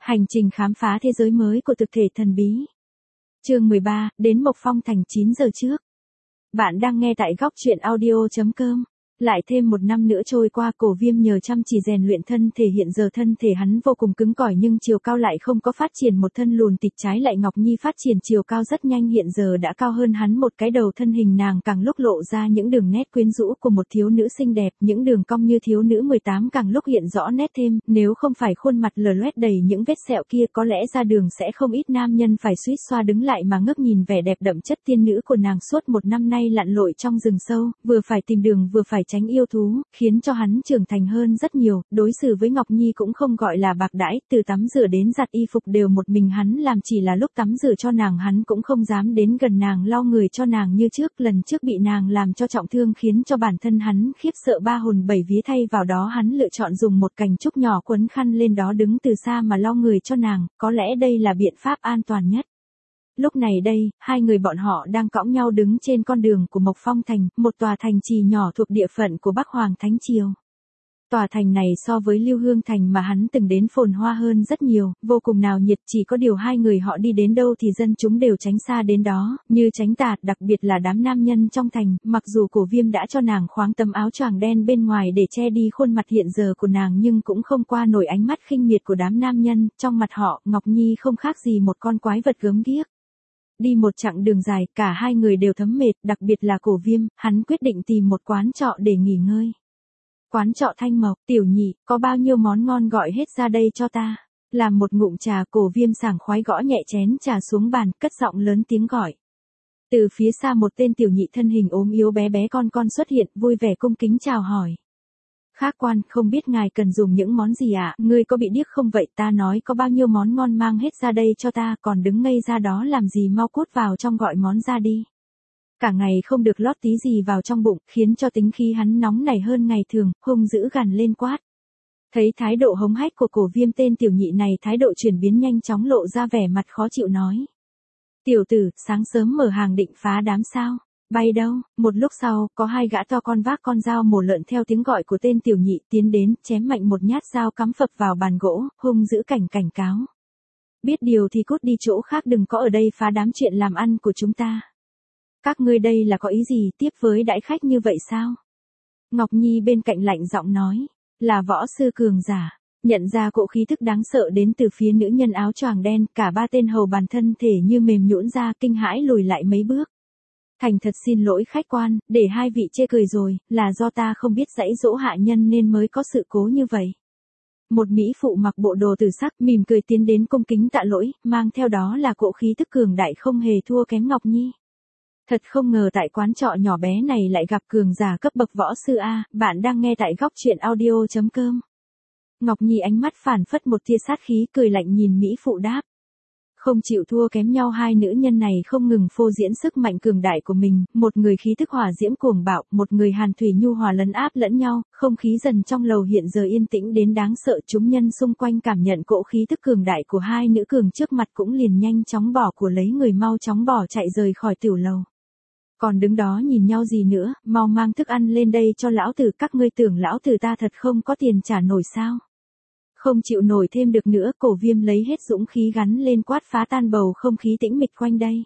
Hành trình khám phá thế giới mới của thực thể thần bí. Chương 13, đến Mộc Phong Thành 9 giờ trước. Bạn đang nghe tại góc truyện audio.com. Lại thêm một năm nữa trôi qua, Cổ Viêm nhờ chăm chỉ rèn luyện thân thể, hiện giờ thân thể hắn vô cùng cứng cỏi nhưng chiều cao lại không có phát triển một thân lùn tịch, trái lại Ngọc Nhi phát triển chiều cao rất nhanh, hiện giờ đã cao hơn hắn một cái đầu, thân hình nàng càng lúc lộ ra những đường nét quyến rũ của một thiếu nữ xinh đẹp, những đường cong như thiếu nữ 18 càng lúc hiện rõ nét thêm, nếu không phải khuôn mặt lở loét đầy những vết sẹo kia, có lẽ ra đường sẽ không ít nam nhân phải suýt xoa đứng lại mà ngước nhìn vẻ đẹp đậm chất tiên nữ của nàng. Suốt một năm nay lặn lội trong rừng sâu, vừa phải tìm đường vừa phải tránh yêu thú, khiến cho hắn trưởng thành hơn rất nhiều, đối xử với Ngọc Nhi cũng không gọi là bạc đãi, từ tắm rửa đến giặt y phục đều một mình hắn làm, chỉ là lúc tắm rửa cho nàng hắn cũng không dám đến gần nàng lau người cho nàng như trước, lần trước bị nàng làm cho trọng thương khiến cho bản thân hắn khiếp sợ ba hồn bảy vía, thay vào đó hắn lựa chọn dùng một cành trúc nhỏ quấn khăn lên đó đứng từ xa mà lau người cho nàng, có lẽ đây là biện pháp an toàn nhất. Lúc này đây, hai người bọn họ đang cõng nhau đứng trên con đường của Mộc Phong Thành, một tòa thành trì nhỏ thuộc địa phận của Bắc Hoàng Thánh Triều. Tòa thành này so với Lưu Hương Thành mà hắn từng đến phồn hoa hơn rất nhiều, vô cùng náo nhiệt, chỉ có điều hai người họ đi đến đâu thì dân chúng đều tránh xa đến đó, như tránh tà, đặc biệt là đám nam nhân trong thành, mặc dù Cổ Viêm đã cho nàng khoác tấm áo choàng đen bên ngoài để che đi khuôn mặt hiện giờ của nàng nhưng cũng không qua nổi ánh mắt khinh miệt của đám nam nhân, trong mặt họ, Ngọc Nhi không khác gì một con quái vật gớm ghiếc. Đi một chặng đường dài, cả hai người đều thấm mệt, đặc biệt là Cổ Viêm, hắn quyết định tìm một quán trọ để nghỉ ngơi. Quán trọ Thanh Mộc, tiểu nhị, có bao nhiêu món ngon gọi hết ra đây cho ta. Làm một ngụm trà, Cổ Viêm sảng khoái gõ nhẹ chén trà xuống bàn, cất giọng lớn tiếng gọi. Từ phía xa một tên tiểu nhị thân hình ốm yếu bé bé con xuất hiện, vui vẻ cung kính chào hỏi. Khác quan, không biết ngài cần dùng những món gì ạ? Ngươi có bị điếc không vậy? Ta nói có bao nhiêu món ngon mang hết ra đây cho ta, còn đứng ngây ra đó làm gì, mau cút vào trong gọi món ra đi. Cả ngày không được lót tí gì vào trong bụng, khiến cho tính khí hắn nóng nảy hơn ngày thường, hung dữ gằn lên quát. Thấy thái độ hống hách của Cổ Viêm, tên tiểu nhị này thái độ chuyển biến nhanh chóng, lộ ra vẻ mặt khó chịu nói. Tiểu tử, sáng sớm mở hàng định phá đám sao? Bay đâu? Một lúc sau, có hai gã to con vác con dao mổ lợn theo tiếng gọi của tên tiểu nhị tiến đến, chém mạnh một nhát dao cắm phập vào bàn gỗ, hung dữ cảnh cáo. Biết điều thì cút đi chỗ khác, đừng có ở đây phá đám chuyện làm ăn của chúng ta. Các ngươi đây là có ý gì, tiếp với đãi khách như vậy sao? Ngọc Nhi bên cạnh lạnh giọng nói, là võ sư cường giả. Nhận ra cỗ khí thức đáng sợ đến từ phía nữ nhân áo choàng đen, cả ba tên hầu bàn thân thể như mềm nhũn ra, kinh hãi lùi lại mấy bước. Thành thật xin lỗi khách quan, để hai vị chê cười rồi, là do ta không biết dãy dỗ hạ nhân nên mới có sự cố như vậy. Một mỹ phụ mặc bộ đồ tử sắc mỉm cười tiến đến cung kính tạ lỗi, mang theo đó là cỗ khí tức cường đại không hề thua kém Ngọc Nhi. Thật không ngờ tại quán trọ nhỏ bé này lại gặp cường giả cấp bậc võ sư A, bạn đang nghe tại góc truyện audio.com. Ngọc Nhi ánh mắt phản phất một tia sát khí, cười lạnh nhìn mỹ phụ đáp. Không chịu thua kém nhau, hai nữ nhân này không ngừng phô diễn sức mạnh cường đại của mình, một người khí thức hỏa diễm cuồng bạo, một người hàn thủy nhu hòa lấn áp lẫn nhau, không khí dần trong lầu hiện giờ yên tĩnh đến đáng sợ, chúng nhân xung quanh cảm nhận cỗ khí thức cường đại của hai nữ cường trước mặt cũng liền nhanh chóng bỏ của lấy người, mau chóng bỏ chạy rời khỏi tiểu lầu. Còn đứng đó nhìn nhau gì nữa, mau mang thức ăn lên đây cho lão tử, các ngươi tưởng lão tử ta thật không có tiền trả nổi sao? Không chịu nổi thêm được nữa, Cổ Viêm lấy hết dũng khí gắn lên quát, phá tan bầu không khí tĩnh mịch quanh đây.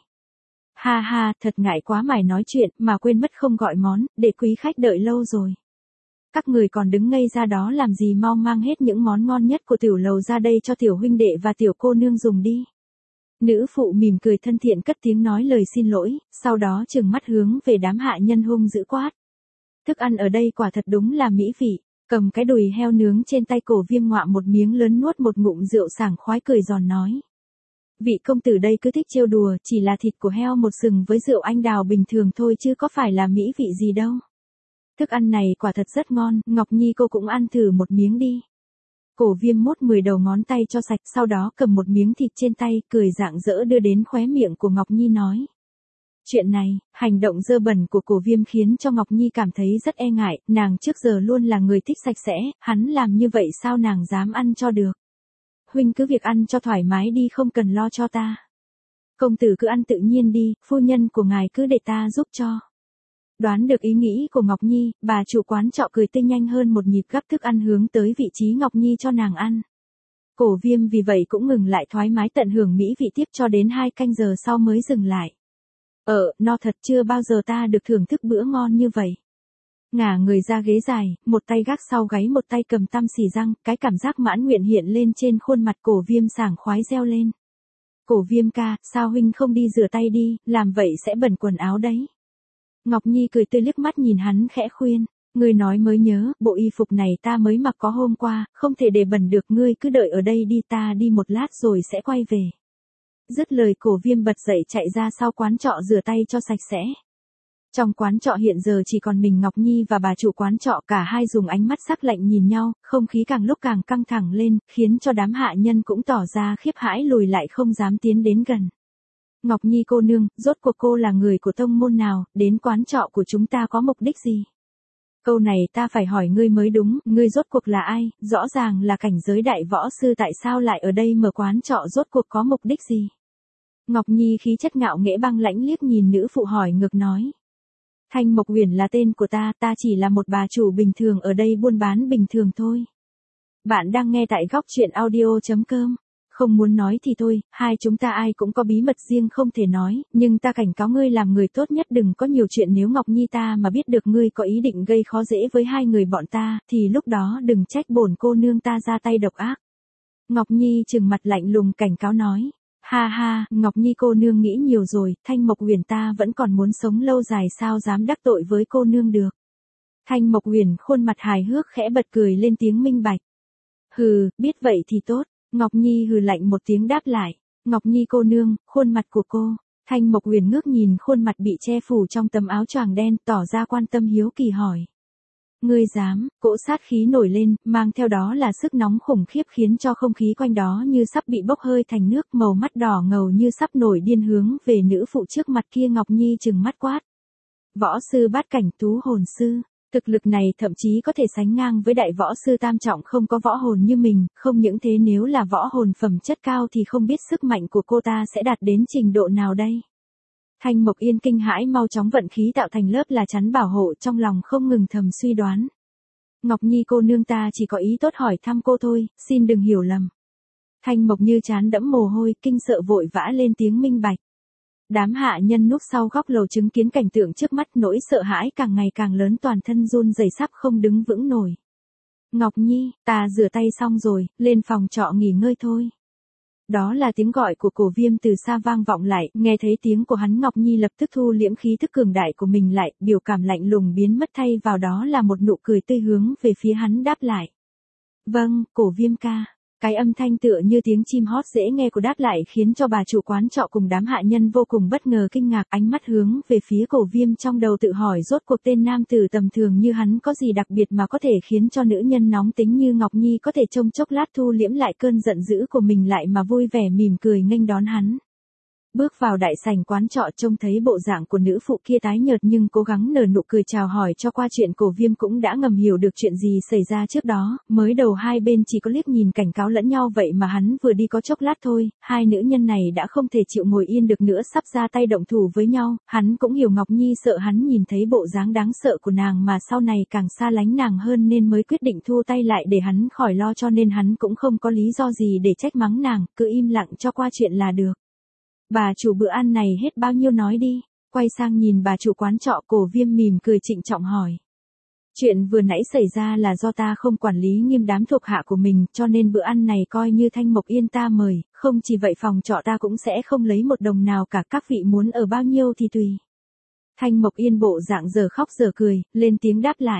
Ha ha, thật ngại quá mải nói chuyện, mà quên mất không gọi món, để quý khách đợi lâu rồi. Các người còn đứng ngây ra đó làm gì, mau mang hết những món ngon nhất của tiểu lầu ra đây cho tiểu huynh đệ và tiểu cô nương dùng đi. Nữ phụ mỉm cười thân thiện cất tiếng nói lời xin lỗi, sau đó trừng mắt hướng về đám hạ nhân hung dữ quát. Thức ăn ở đây quả thật đúng là mỹ vị. Cầm cái đùi heo nướng trên tay, Cổ Viêm ngoạm một miếng lớn, nuốt một ngụm rượu sảng khoái cười giòn nói. Vị công tử đây cứ thích trêu đùa, chỉ là thịt của heo một sừng với rượu anh đào bình thường thôi chứ có phải là mỹ vị gì đâu. Thức ăn này quả thật rất ngon, Ngọc Nhi cô cũng ăn thử một miếng đi. Cổ Viêm mốt 10 đầu ngón tay cho sạch, sau đó cầm một miếng thịt trên tay, cười rạng rỡ đưa đến khóe miệng của Ngọc Nhi nói. Chuyện này, hành động dơ bẩn của Cổ Viêm khiến cho Ngọc Nhi cảm thấy rất e ngại, nàng trước giờ luôn là người thích sạch sẽ, hắn làm như vậy sao nàng dám ăn cho được. Huynh cứ việc ăn cho thoải mái đi, không cần lo cho ta. Công tử cứ ăn tự nhiên đi, phu nhân của ngài cứ để ta giúp cho. Đoán được ý nghĩ của Ngọc Nhi, bà chủ quán trọ cười tươi nhanh hơn một nhịp, gắp thức ăn hướng tới vị trí Ngọc Nhi cho nàng ăn. Cổ Viêm vì vậy cũng ngừng lại thoải mái tận hưởng mỹ vị tiếp cho đến 2 canh giờ sau mới dừng lại. No thật, chưa bao giờ ta được thưởng thức bữa ngon như vậy. Ngả người ra ghế dài, một tay gác sau gáy một tay cầm tăm xì răng, cái cảm giác mãn nguyện hiện lên trên khuôn mặt Cổ Viêm sảng khoái reo lên. Cổ Viêm ca, sao huynh không đi rửa tay đi, làm vậy sẽ bẩn quần áo đấy. Ngọc Nhi cười tươi liếc mắt nhìn hắn khẽ khuyên. Ngươi nói mới nhớ, bộ y phục này ta mới mặc có hôm qua, không thể để bẩn được, ngươi cứ đợi ở đây đi, ta đi một lát rồi sẽ quay về. Dứt lời Cổ Viêm bật dậy chạy ra sau quán trọ rửa tay cho sạch sẽ. Trong quán trọ hiện giờ chỉ còn mình Ngọc Nhi và bà chủ quán trọ, cả hai dùng ánh mắt sắc lạnh nhìn nhau, không khí càng lúc càng căng thẳng lên, khiến cho đám hạ nhân cũng tỏ ra khiếp hãi lùi lại không dám tiến đến gần. Ngọc Nhi cô nương, rốt cuộc cô là người của tông môn nào, đến quán trọ của chúng ta có mục đích gì? Câu này ta phải hỏi ngươi mới đúng, ngươi rốt cuộc là ai, rõ ràng là cảnh giới đại võ sư, tại sao lại ở đây mở quán trọ, rốt cuộc có mục đích gì? Ngọc Nhi khí chất ngạo nghễ băng lãnh liếc nhìn nữ phụ hỏi ngược nói. Thanh Mộc Uyển là tên của ta, ta chỉ là một bà chủ bình thường ở đây buôn bán bình thường thôi. Bạn đang nghe tại góc truyện audio.com. Không muốn nói thì thôi, hai chúng ta ai cũng có bí mật riêng không thể nói, nhưng ta cảnh cáo ngươi làm người tốt nhất đừng có nhiều chuyện, nếu Ngọc Nhi ta mà biết được ngươi có ý định gây khó dễ với hai người bọn ta, thì lúc đó đừng trách bổn cô nương ta ra tay độc ác. Ngọc Nhi trừng mặt lạnh lùng cảnh cáo nói. Ha ha, Ngọc Nhi cô nương nghĩ nhiều rồi, Thanh Mộc Uyển ta vẫn còn muốn sống lâu dài, sao dám đắc tội với cô nương được. Thanh Mộc Uyển khuôn mặt hài hước khẽ bật cười lên tiếng minh bạch. Hừ, biết vậy thì tốt. Ngọc Nhi hừ lạnh một tiếng đáp lại. Ngọc Nhi cô nương, khuôn mặt của cô. Thanh Mộc Uyển ngước nhìn khuôn mặt bị che phủ trong tấm áo choàng đen, tỏ ra quan tâm hiếu kỳ hỏi. Ngươi dám? Cỗ sát khí nổi lên, mang theo đó là sức nóng khủng khiếp khiến cho không khí quanh đó như sắp bị bốc hơi thành nước, màu mắt đỏ ngầu như sắp nổi điên hướng về nữ phụ trước mặt kia. Ngọc Nhi trừng mắt quát. Võ sư bát cảnh tú hồn sư. Thực lực này thậm chí có thể sánh ngang với đại võ sư tam trọng, không có võ hồn như mình, không những thế nếu là võ hồn phẩm chất cao thì không biết sức mạnh của cô ta sẽ đạt đến trình độ nào đây. Thanh Mộc Yên kinh hãi mau chóng vận khí tạo thành lớp là chắn bảo hộ, trong lòng không ngừng thầm suy đoán. Ngọc Nhi cô nương ta chỉ có ý tốt hỏi thăm cô thôi, xin đừng hiểu lầm. Thanh Mộc Như trán đẫm mồ hôi, kinh sợ vội vã lên tiếng minh bạch. Đám hạ nhân núp sau góc lầu chứng kiến cảnh tượng trước mắt, nỗi sợ hãi càng ngày càng lớn, toàn thân run rẩy sắp không đứng vững nổi. Ngọc Nhi, ta rửa tay xong rồi, lên phòng trọ nghỉ ngơi thôi. Đó là tiếng gọi của Cổ Viêm từ xa vang vọng lại, nghe thấy tiếng của hắn Ngọc Nhi lập tức thu liễm khí thức cường đại của mình lại, biểu cảm lạnh lùng biến mất, thay vào đó là một nụ cười tươi hướng về phía hắn đáp lại. Vâng, Cổ Viêm ca. Cái âm thanh tựa như tiếng chim hót dễ nghe của đáp lại khiến cho bà chủ quán trọ cùng đám hạ nhân vô cùng bất ngờ kinh ngạc, ánh mắt hướng về phía Cổ Viêm, trong đầu tự hỏi rốt cuộc tên nam tử tầm thường như hắn có gì đặc biệt mà có thể khiến cho nữ nhân nóng tính như Ngọc Nhi có thể trong chốc lát thu liễm lại cơn giận dữ của mình lại mà vui vẻ mỉm cười nghênh đón hắn. Bước vào đại sảnh quán trọ, trông thấy bộ dạng của nữ phụ kia tái nhợt nhưng cố gắng nở nụ cười chào hỏi cho qua chuyện, Cổ Viêm cũng đã ngầm hiểu được chuyện gì xảy ra trước đó, mới đầu hai bên chỉ có liếc nhìn cảnh cáo lẫn nhau, vậy mà hắn vừa đi có chốc lát thôi, hai nữ nhân này đã không thể chịu ngồi yên được nữa, sắp ra tay động thủ với nhau. Hắn cũng hiểu Ngọc Nhi sợ hắn nhìn thấy bộ dáng đáng sợ của nàng mà sau này càng xa lánh nàng hơn nên mới quyết định thu tay lại để hắn khỏi lo, cho nên hắn cũng không có lý do gì để trách mắng nàng, cứ im lặng cho qua chuyện là được. Bà chủ, bữa ăn này hết bao nhiêu nói đi. Quay sang nhìn bà chủ quán trọ, Cổ Viêm mỉm cười trịnh trọng hỏi. Chuyện vừa nãy xảy ra là do ta không quản lý nghiêm đám thuộc hạ của mình, cho nên bữa ăn này coi như Thanh Mộc Yên ta mời, không chỉ vậy phòng trọ ta cũng sẽ không lấy một đồng nào cả, các vị muốn ở bao nhiêu thì tùy. Thanh Mộc Yên bộ dạng giờ khóc giờ cười, lên tiếng đáp lại.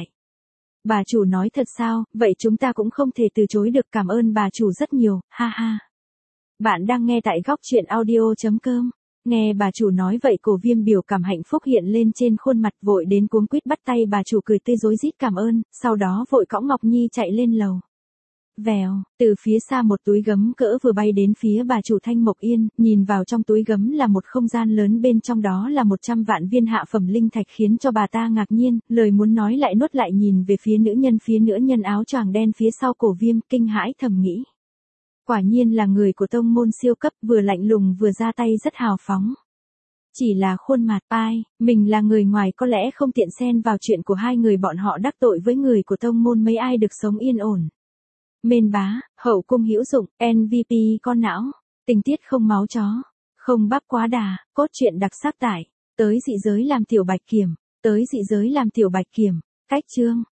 Bà chủ nói thật sao, vậy chúng ta cũng không thể từ chối được, cảm ơn bà chủ rất nhiều, ha ha. Bạn đang nghe tại góc truyện audio.com. Nghe bà chủ nói vậy, Cổ Viêm biểu cảm hạnh phúc hiện lên trên khuôn mặt, vội đến cuống quýt bắt tay bà chủ cười tươi rối rít cảm ơn, sau đó vội cõng Ngọc Nhi chạy lên lầu. Vèo, từ phía xa một túi gấm cỡ vừa bay đến phía bà chủ Thanh Mộc Yên, nhìn vào trong túi gấm là một không gian lớn, bên trong đó là 100 vạn viên hạ phẩm linh thạch khiến cho bà ta ngạc nhiên, lời muốn nói lại nuốt lại, nhìn về phía nữ nhân áo choàng đen phía sau Cổ Viêm, kinh hãi thầm nghĩ. Quả nhiên là người của tông môn siêu cấp, vừa lạnh lùng vừa ra tay rất hào phóng. Chỉ là khuôn mặt, mình là người ngoài có lẽ không tiện xen vào chuyện của hai người bọn họ, đắc tội với người của tông môn mấy ai được sống yên ổn. Mên bá, hậu cung hữu dụng, MVP con não, tình tiết không máu chó, không bắp quá đà, cốt truyện đặc sắc tại, tới dị giới làm tiểu bạch kiểm, tới dị giới làm tiểu bạch kiểm, cách chương.